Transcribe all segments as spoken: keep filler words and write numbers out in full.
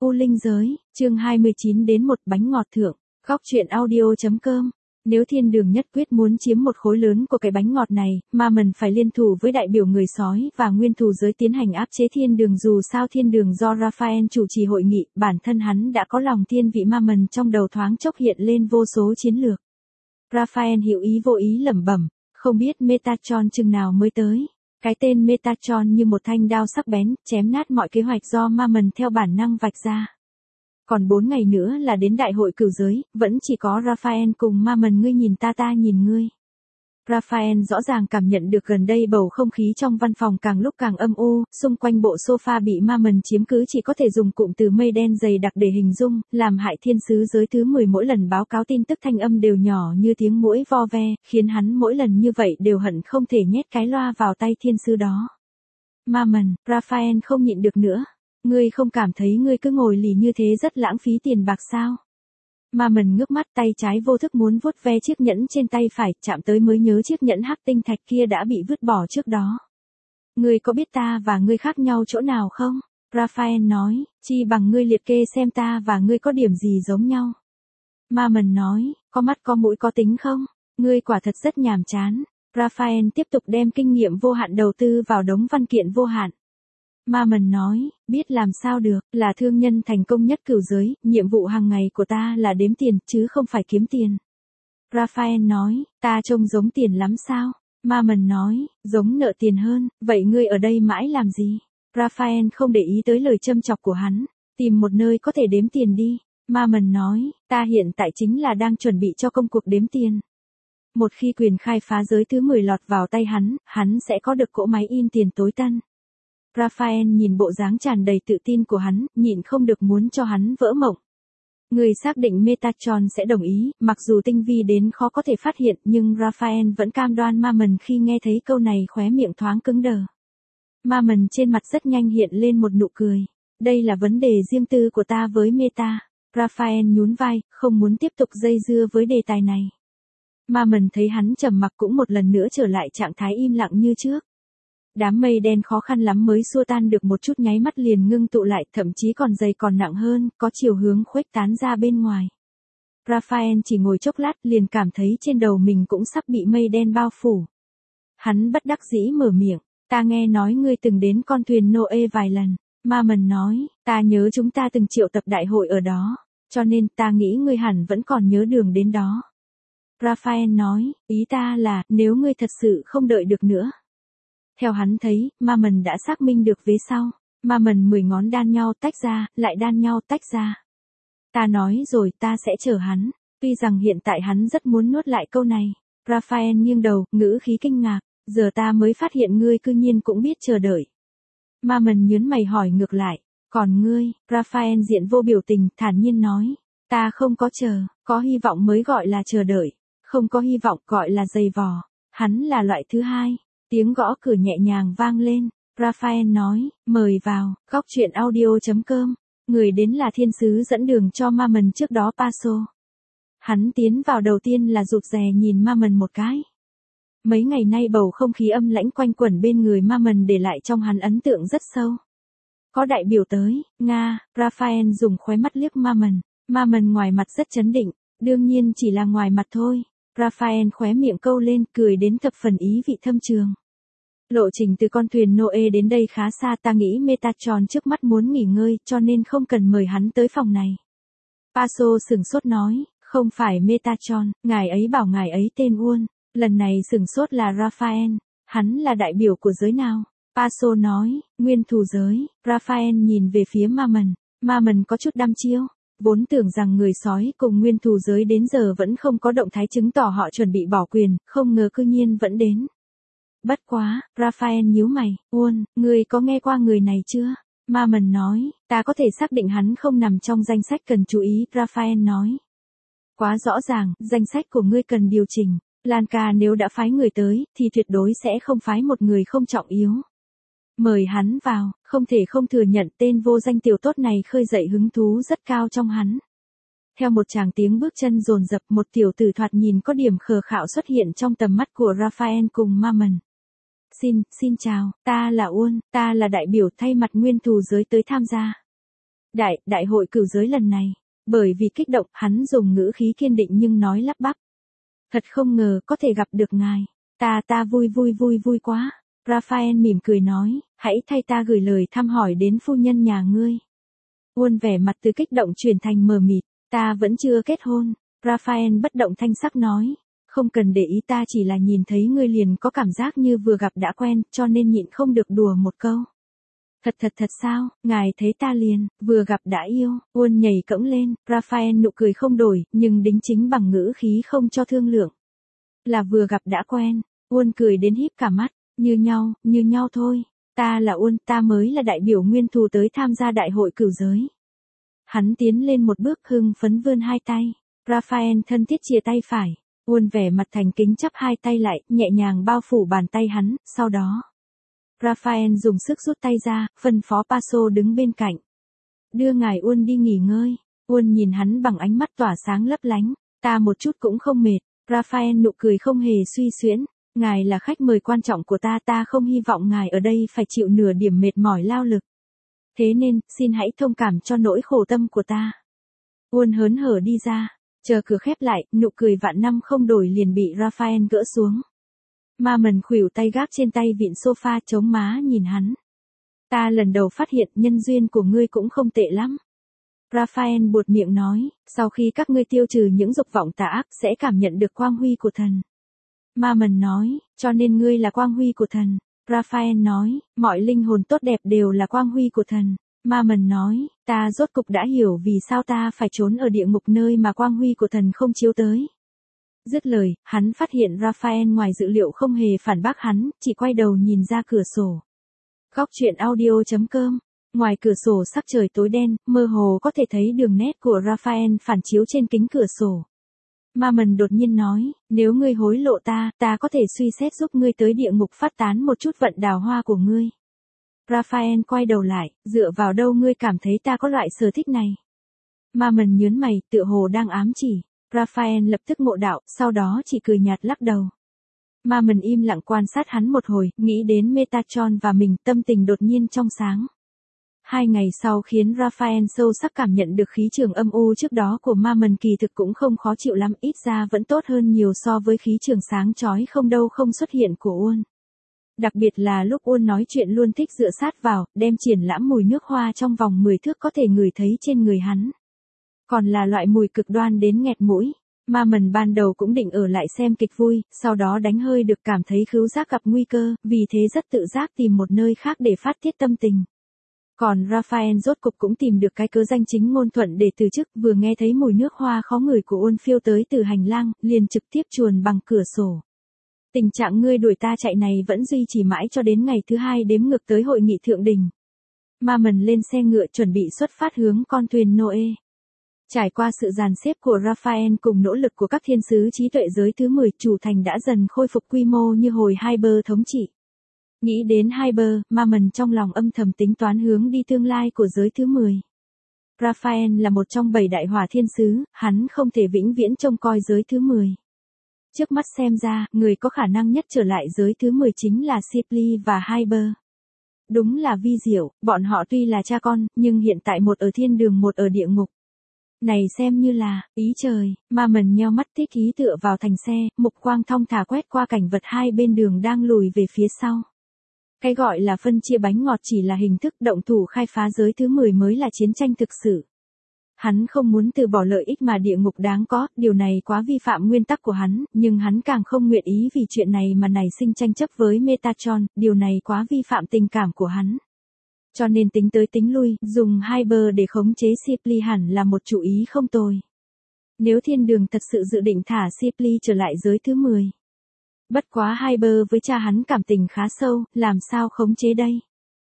U Linh giới, chương hai mươi chín đến một bánh ngọt thượng, góc truyện audio.com. Nếu thiên đường nhất quyết muốn chiếm một khối lớn của cái bánh ngọt này, Ma Mần phải liên thủ với đại biểu người sói và nguyên thù giới tiến hành áp chế thiên đường. Dù sao thiên đường do Raphael chủ trì hội nghị, bản thân hắn đã có lòng thiên vị. Ma Mần trong đầu thoáng chốc hiện lên vô số chiến lược. Raphael hữu ý vô ý lẩm bẩm, không biết Metatron chừng nào mới tới. Cái tên Metatron như một thanh đao sắc bén, chém nát mọi kế hoạch do Ma Mần theo bản năng vạch ra. Còn bốn ngày nữa là đến đại hội cửu giới, vẫn chỉ có Raphael cùng Ma Mần ngươi nhìn ta ta nhìn ngươi. Raphael rõ ràng cảm nhận được gần đây bầu không khí trong văn phòng càng lúc càng âm u, xung quanh bộ sofa bị Ma Mần chiếm cứ chỉ có thể dùng cụm từ mây đen dày đặc để hình dung, làm hại thiên sứ giới thứ mười mỗi lần báo cáo tin tức thanh âm đều nhỏ như tiếng muỗi vo ve, khiến hắn mỗi lần như vậy đều hận không thể nhét cái loa vào tay thiên sứ đó. Ma Mần, Raphael không nhịn được nữa. Ngươi không cảm thấy ngươi cứ ngồi lì như thế rất lãng phí tiền bạc sao? Ma Mần ngước mắt, tay trái vô thức muốn vuốt ve chiếc nhẫn trên tay phải, chạm tới mới nhớ chiếc nhẫn hắc tinh thạch kia đã bị vứt bỏ trước đó. Ngươi có biết ta và ngươi khác nhau chỗ nào không? Raphael nói, chi bằng ngươi liệt kê xem ta và ngươi có điểm gì giống nhau. Ma Mần nói, có mắt có mũi có tính không? Ngươi quả thật rất nhàm chán. Raphael tiếp tục đem kinh nghiệm vô hạn đầu tư vào đống văn kiện vô hạn. Ma Mần nói, biết làm sao được, là thương nhân thành công nhất cửu giới, nhiệm vụ hàng ngày của ta là đếm tiền, chứ không phải kiếm tiền. Raphael nói, ta trông giống tiền lắm sao? Ma Mần nói, giống nợ tiền hơn, vậy ngươi ở đây mãi làm gì? Raphael không để ý tới lời châm chọc của hắn, tìm một nơi có thể đếm tiền đi. Ma Mần nói, ta hiện tại chính là đang chuẩn bị cho công cuộc đếm tiền. Một khi quyền khai phá giới thứ mười lọt vào tay hắn, hắn sẽ có được cỗ máy in tiền tối tân. Raphael nhìn bộ dáng tràn đầy tự tin của hắn, nhịn không được muốn cho hắn vỡ mộng. Người xác định Metatron sẽ đồng ý, mặc dù tinh vi đến khó có thể phát hiện, nhưng Raphael vẫn cam đoan. Ma Mần khi nghe thấy câu này khóe miệng thoáng cứng đờ. Ma Mần trên mặt rất nhanh hiện lên một nụ cười. Đây là vấn đề riêng tư của ta với Meta. Raphael nhún vai, không muốn tiếp tục dây dưa với đề tài này. Ma Mần thấy hắn trầm mặc cũng một lần nữa trở lại trạng thái im lặng như trước. Đám mây đen khó khăn lắm mới xua tan được một chút, nháy mắt liền ngưng tụ lại, thậm chí còn dày còn nặng hơn, có chiều hướng khuếch tán ra bên ngoài. Raphael chỉ ngồi chốc lát liền cảm thấy trên đầu mình cũng sắp bị mây đen bao phủ. Hắn bất đắc dĩ mở miệng, ta nghe nói ngươi từng đến con thuyền Noe vài lần. Ma Mần nói, ta nhớ chúng ta từng triệu tập đại hội ở đó, cho nên ta nghĩ ngươi hẳn vẫn còn nhớ đường đến đó. Raphael nói, ý ta là, nếu ngươi thật sự không đợi được nữa. Theo hắn thấy, Ma Mần đã xác minh được vế sau. Ma Mần mười ngón đan nhau tách ra, lại đan nhau tách ra. Ta nói rồi, ta sẽ chờ hắn. Tuy rằng hiện tại hắn rất muốn nuốt lại câu này. Raphael nghiêng đầu, ngữ khí kinh ngạc. Giờ ta mới phát hiện ngươi cư nhiên cũng biết chờ đợi. Ma Mần nhớn mày hỏi ngược lại. Còn ngươi? Raphael diện vô biểu tình, thản nhiên nói. Ta không có chờ, có hy vọng mới gọi là chờ đợi. Không có hy vọng gọi là dày vò. Hắn là loại thứ hai. Tiếng gõ cửa nhẹ nhàng vang lên. Raphael nói, mời vào, góc truyện audio.com. Người đến là thiên sứ dẫn đường cho Ma Mần trước đó, Paso. Hắn tiến vào đầu tiên là rụt rè nhìn Ma Mần một cái. Mấy ngày nay bầu không khí âm lãnh quanh quẩn bên người Ma Mần để lại trong hắn ấn tượng rất sâu. Có đại biểu tới, Nga. Raphael dùng khóe mắt liếc Ma Mần. Ma Mần ngoài mặt rất trấn định, đương nhiên chỉ là ngoài mặt thôi. Raphael khóe miệng câu lên, cười đến thập phần ý vị thâm trường. Lộ trình từ con thuyền Noe đến đây khá xa, ta nghĩ Metatron trước mắt muốn nghỉ ngơi, cho nên không cần mời hắn tới phòng này. Paso sửng sốt nói, không phải Metatron, ngài ấy bảo ngài ấy tên Uôn. Lần này sửng sốt là Raphael, hắn là đại biểu của giới nào? Paso nói, nguyên thù giới. Raphael nhìn về phía Ma Mần. Ma Mần có chút đăm chiêu. Vốn tưởng rằng người sói cùng nguyên thù giới đến giờ vẫn không có động thái chứng tỏ họ chuẩn bị bỏ quyền, không ngờ cư nhiên vẫn đến. Bất quá, Raphael nhíu mày, Uôn, ngươi có nghe qua người này chưa? Ma Mần nói, ta có thể xác định hắn không nằm trong danh sách cần chú ý, Raphael nói. Quá rõ ràng, danh sách của ngươi cần điều chỉnh. Lanka nếu đã phái người tới, thì tuyệt đối sẽ không phái một người không trọng yếu. Mời hắn vào, không thể không thừa nhận tên vô danh tiểu tốt này khơi dậy hứng thú rất cao trong hắn. Theo một tràng tiếng bước chân dồn dập, một tiểu tử thoạt nhìn có điểm khờ khạo xuất hiện trong tầm mắt của Raphael cùng Ma Mần. Xin, xin chào, ta là Uôn, ta là đại biểu thay mặt nguyên thù giới tới tham gia. Đại, đại hội cửu giới lần này. Bởi vì kích động, hắn dùng ngữ khí kiên định nhưng nói lắp bắp. Thật không ngờ có thể gặp được ngài. Ta ta vui vui vui vui quá. Raphael mỉm cười nói, hãy thay ta gửi lời thăm hỏi đến phu nhân nhà ngươi. Uôn vẻ mặt từ kích động chuyển thành mờ mịt, ta vẫn chưa kết hôn. Raphael bất động thanh sắc nói, không cần để ý, ta chỉ là nhìn thấy ngươi liền có cảm giác như vừa gặp đã quen, cho nên nhịn không được đùa một câu. Thật thật thật sao, ngài thấy ta liền, vừa gặp đã yêu, Uôn nhảy cẫng lên, Raphael nụ cười không đổi, nhưng đính chính bằng ngữ khí không cho thương lượng. Là vừa gặp đã quen, Uôn cười đến híp cả mắt, như nhau, như nhau thôi, ta là Uôn, ta mới là đại biểu nguyên thù tới tham gia đại hội cửu giới. Hắn tiến lên một bước hưng phấn vươn hai tay, Raphael thân thiết chia tay phải, Uôn vẻ mặt thành kính chắp hai tay lại, nhẹ nhàng bao phủ bàn tay hắn, sau đó. Raphael dùng sức rút tay ra, phân phó Paso đứng bên cạnh. Đưa ngài Uôn đi nghỉ ngơi. Uôn nhìn hắn bằng ánh mắt tỏa sáng lấp lánh. Ta một chút cũng không mệt. Raphael nụ cười không hề suy xuyễn. Ngài là khách mời quan trọng của ta, ta không hy vọng ngài ở đây phải chịu nửa điểm mệt mỏi lao lực. Thế nên, xin hãy thông cảm cho nỗi khổ tâm của ta. Uôn hớn hở đi ra. Chờ cửa khép lại, nụ cười vạn năm không đổi liền bị Raphael gỡ xuống. Ma Mần khuỷu tay gác trên tay vịn sofa chống má nhìn hắn. Ta lần đầu phát hiện nhân duyên của ngươi cũng không tệ lắm. Raphael buột miệng nói, sau khi các ngươi tiêu trừ những dục vọng tà ác sẽ cảm nhận được quang huy của thần. Ma Mần nói, cho nên ngươi là quang huy của thần. Raphael nói, mọi linh hồn tốt đẹp đều là quang huy của thần. Ma Mần nói, ta rốt cục đã hiểu vì sao ta phải trốn ở địa ngục nơi mà quang huy của thần không chiếu tới. Dứt lời, hắn phát hiện Raphael ngoài dự liệu không hề phản bác hắn, chỉ quay đầu nhìn ra cửa sổ. Góc truyện audio chấm com. Ngoài cửa sổ sắc trời tối đen, mơ hồ có thể thấy đường nét của Raphael phản chiếu trên kính cửa sổ. Ma Mần đột nhiên nói, nếu ngươi hối lộ ta, ta có thể suy xét giúp ngươi tới địa ngục phát tán một chút vận đào hoa của ngươi. Raphael quay đầu lại, dựa vào đâu ngươi cảm thấy ta có loại sở thích này? Ma Mần nhớn mày, tựa hồ đang ám chỉ. Raphael lập tức ngộ đạo, sau đó chỉ cười nhạt lắc đầu. Ma Mần im lặng quan sát hắn một hồi, nghĩ đến Metatron và mình, tâm tình đột nhiên trong sáng. Hai ngày sau khiến Raphael sâu sắc cảm nhận được khí trường âm u trước đó của Ma Mần kỳ thực cũng không khó chịu lắm, ít ra vẫn tốt hơn nhiều so với khí trường sáng chói không đâu không xuất hiện của Uôn. Đặc biệt là lúc Uôn nói chuyện luôn thích dựa sát vào, đem triển lãm mùi nước hoa trong vòng mười thước có thể ngửi thấy trên người hắn. Còn là loại mùi cực đoan đến nghẹt mũi. Ma Mần ban đầu cũng định ở lại xem kịch vui, sau đó đánh hơi được cảm thấy khứu giác gặp nguy cơ, vì thế rất tự giác tìm một nơi khác để phát tiết tâm tình. Còn Raphael rốt cục cũng tìm được cái cớ danh chính ngôn thuận để từ chức, vừa nghe thấy mùi nước hoa khó ngửi của Uôn phiêu tới từ hành lang, liền trực tiếp chuồn bằng cửa sổ. Tình trạng ngươi đuổi ta chạy này vẫn duy trì mãi cho đến ngày thứ hai đếm ngược tới hội nghị thượng đỉnh. Ma Mần lên xe ngựa chuẩn bị xuất phát hướng con thuyền Noe. Trải qua sự dàn xếp của Raphael cùng nỗ lực của các thiên sứ trí tuệ giới thứ mười, chủ thành đã dần khôi phục quy mô như hồi Hyper thống trị. Nghĩ đến Hyper, Ma Mần trong lòng âm thầm tính toán hướng đi tương lai của giới thứ mười. Raphael là một trong bảy đại hỏa thiên sứ, hắn không thể vĩnh viễn trông coi giới thứ mười. Trước mắt xem ra, người có khả năng nhất trở lại giới thứ mười chính là Sipli và Hyper. Đúng là vi diệu, bọn họ tuy là cha con, nhưng hiện tại một ở thiên đường một ở địa ngục. Này xem như là, ý trời, Ma Mần nheo mắt thích ý tựa vào thành xe, mục quang thong thả quét qua cảnh vật hai bên đường đang lùi về phía sau. Cái gọi là phân chia bánh ngọt chỉ là hình thức, động thủ khai phá giới thứ mười mới là chiến tranh thực sự. Hắn không muốn từ bỏ lợi ích mà địa ngục đáng có, điều này quá vi phạm nguyên tắc của hắn, nhưng hắn càng không nguyện ý vì chuyện này mà nảy sinh tranh chấp với Metatron, điều này quá vi phạm tình cảm của hắn. Cho nên tính tới tính lui, dùng Hyper để khống chế Sipli hẳn là một chủ ý không tồi. Nếu thiên đường thật sự dự định thả Sipli trở lại giới thứ mười. Bất quá Hyper với cha hắn cảm tình khá sâu, làm sao khống chế đây?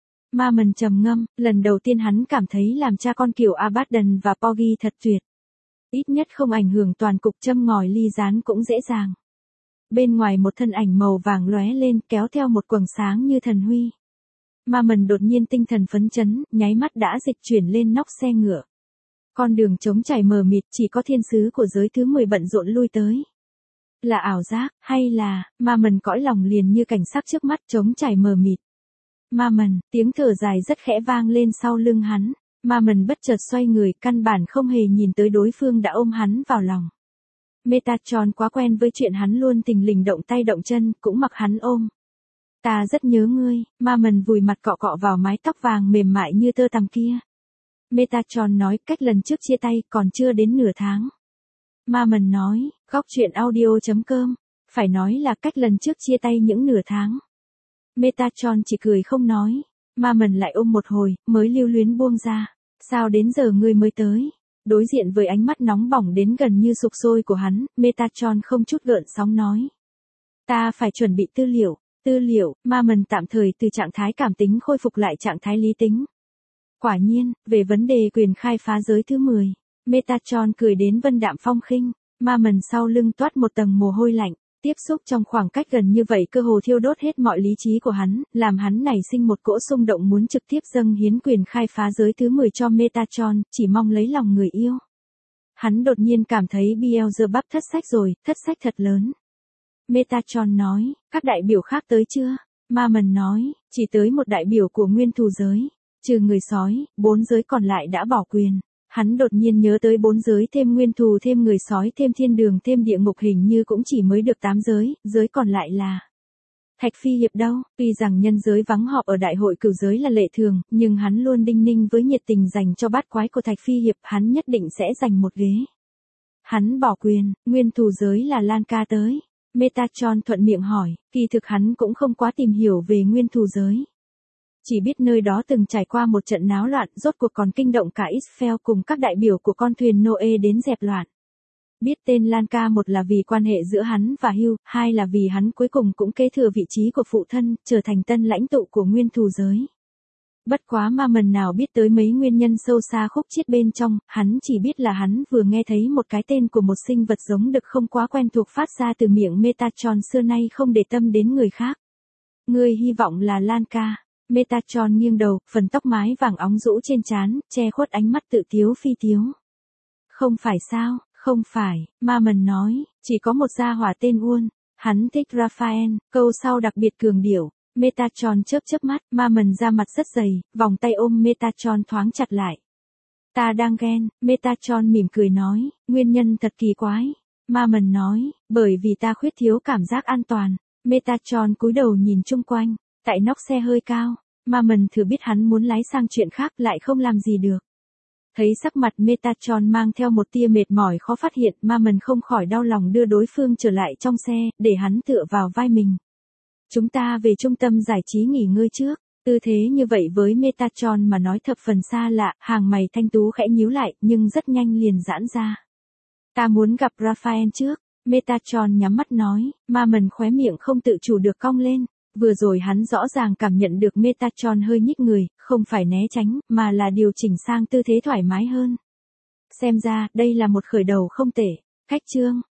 Ma Mần trầm ngâm, lần đầu tiên hắn cảm thấy làm cha con kiểu Abaddon và Porgy thật tuyệt. Ít nhất không ảnh hưởng toàn cục, châm ngòi ly gián cũng dễ dàng. Bên ngoài một thân ảnh màu vàng lóe lên, kéo theo một quầng sáng như thần huy. Ma Mần đột nhiên tinh thần phấn chấn, nháy mắt đã dịch chuyển lên nóc xe ngựa. Con đường trống trải mờ mịt, chỉ có thiên sứ của giới thứ mười bận rộn lui tới. Là ảo giác, hay là, Ma Mần cõi lòng liền như cảnh sắc trước mắt trống trải mờ mịt. Ma Mần, tiếng thở dài rất khẽ vang lên sau lưng hắn. Ma Mần bất chợt xoay người, căn bản không hề nhìn tới đối phương đã ôm hắn vào lòng. Metatron quá quen với chuyện hắn luôn tình lình động tay động chân, cũng mặc hắn ôm. Ta rất nhớ ngươi, Ma Mần vùi mặt cọ cọ vào mái tóc vàng mềm mại như tơ tằm kia. Metatron nói, cách lần trước chia tay còn chưa đến nửa tháng. Ma Mần nói, góc chuyện audio chấm com, phải nói là cách lần trước chia tay những nửa tháng. Metatron chỉ cười không nói. Ma Mần lại ôm một hồi, mới lưu luyến buông ra. Sao đến giờ ngươi mới tới? Đối diện với ánh mắt nóng bỏng đến gần như sục sôi của hắn, Metatron không chút gợn sóng nói. Ta phải chuẩn bị tư liệu. Tư liệu, Ma Mần tạm thời từ trạng thái cảm tính khôi phục lại trạng thái lý tính. Quả nhiên, về vấn đề quyền khai phá giới thứ mười, Metatron cười đến vân đạm phong khinh. Ma Mần sau lưng toát một tầng mồ hôi lạnh. Tiếp xúc trong khoảng cách gần như vậy cơ hồ thiêu đốt hết mọi lý trí của hắn, làm hắn nảy sinh một cỗ xung động muốn trực tiếp dâng hiến quyền khai phá giới thứ mười cho Metatron, chỉ mong lấy lòng người yêu. Hắn đột nhiên cảm thấy Beelzebub thất sách rồi, thất sách thật lớn. Metatron nói, các đại biểu khác tới chưa? Ma Mần nói, chỉ tới một đại biểu của nguyên thù giới. Trừ người sói, bốn giới còn lại đã bỏ quyền. Hắn đột nhiên nhớ tới bốn giới thêm nguyên thù thêm người sói thêm thiên đường thêm địa ngục hình như cũng chỉ mới được tám giới, giới còn lại là. Thạch Phi Hiệp đâu, tuy rằng nhân giới vắng họp ở đại hội cửu giới là lệ thường, nhưng hắn luôn đinh ninh với nhiệt tình dành cho bát quái của Thạch Phi Hiệp, hắn nhất định sẽ giành một ghế. Hắn bỏ quyền, nguyên thù giới là Lan Ca tới. Metatron thuận miệng hỏi, kỳ thực hắn cũng không quá tìm hiểu về nguyên thù giới. Chỉ biết nơi đó từng trải qua một trận náo loạn, rốt cuộc còn kinh động cả Israel cùng các đại biểu của con thuyền Noe đến dẹp loạn. Biết tên Lan Ca, một là vì quan hệ giữa hắn và Hugh, hai là vì hắn cuối cùng cũng kế thừa vị trí của phụ thân, trở thành tân lãnh tụ của nguyên thù giới. Bất quá Ma Mần nào biết tới mấy nguyên nhân sâu xa khúc chiết bên trong, hắn chỉ biết là hắn vừa nghe thấy một cái tên của một sinh vật giống đực không quá quen thuộc phát ra từ miệng Metatron xưa nay không để tâm đến người khác. Ngươi hy vọng là Lan Ca. Metatron nghiêng đầu, phần tóc mái vàng óng rũ trên trán, che khuất ánh mắt tự tiếu phi tiếu. Không phải sao, không phải, Ma Mần nói, chỉ có một gia hỏa tên Uôn, hắn thích Raphael, câu sau đặc biệt cường điệu. Metatron chớp chớp mắt, Ma Mần ra mặt rất dày, vòng tay ôm Metatron thoáng chặt lại. Ta đang ghen, Metatron mỉm cười nói, nguyên nhân thật kỳ quái. Ma Mần nói, bởi vì ta khuyết thiếu cảm giác an toàn. Metatron cúi đầu nhìn chung quanh. Tại nóc xe hơi cao, Ma Mần thử biết hắn muốn lái sang chuyện khác lại không làm gì được. Thấy sắc mặt Metatron mang theo một tia mệt mỏi khó phát hiện, Ma Mần không khỏi đau lòng đưa đối phương trở lại trong xe, để hắn tựa vào vai mình. Chúng ta về trung tâm giải trí nghỉ ngơi trước. Tư thế như vậy với Metatron mà nói thập phần xa lạ, hàng mày thanh tú khẽ nhíu lại, nhưng rất nhanh liền giãn ra. Ta muốn gặp Raphael trước. Metatron nhắm mắt nói, Ma Mần khóe miệng không tự chủ được cong lên. Vừa rồi hắn rõ ràng cảm nhận được Metatron hơi nhích người, không phải né tránh, mà là điều chỉnh sang tư thế thoải mái hơn. Xem ra, đây là một khởi đầu không tệ. Khách chương.